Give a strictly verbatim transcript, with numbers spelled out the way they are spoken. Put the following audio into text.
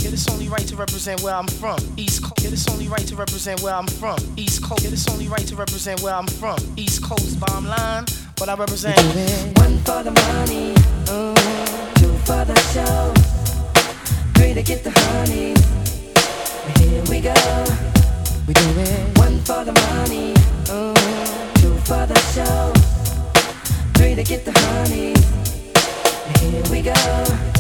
Yeah, it's only right to represent where I'm from. East Coast. Yeah, it's only right to represent where I'm from. East Coast. Yeah, it's only right to represent where I'm from. East Coast, bottom line, what I represent. One for the money, uh, two for the show, three to get the honey. Here we go. We do it. One for the money, uh, two for the show, three to get the honey. Here we go.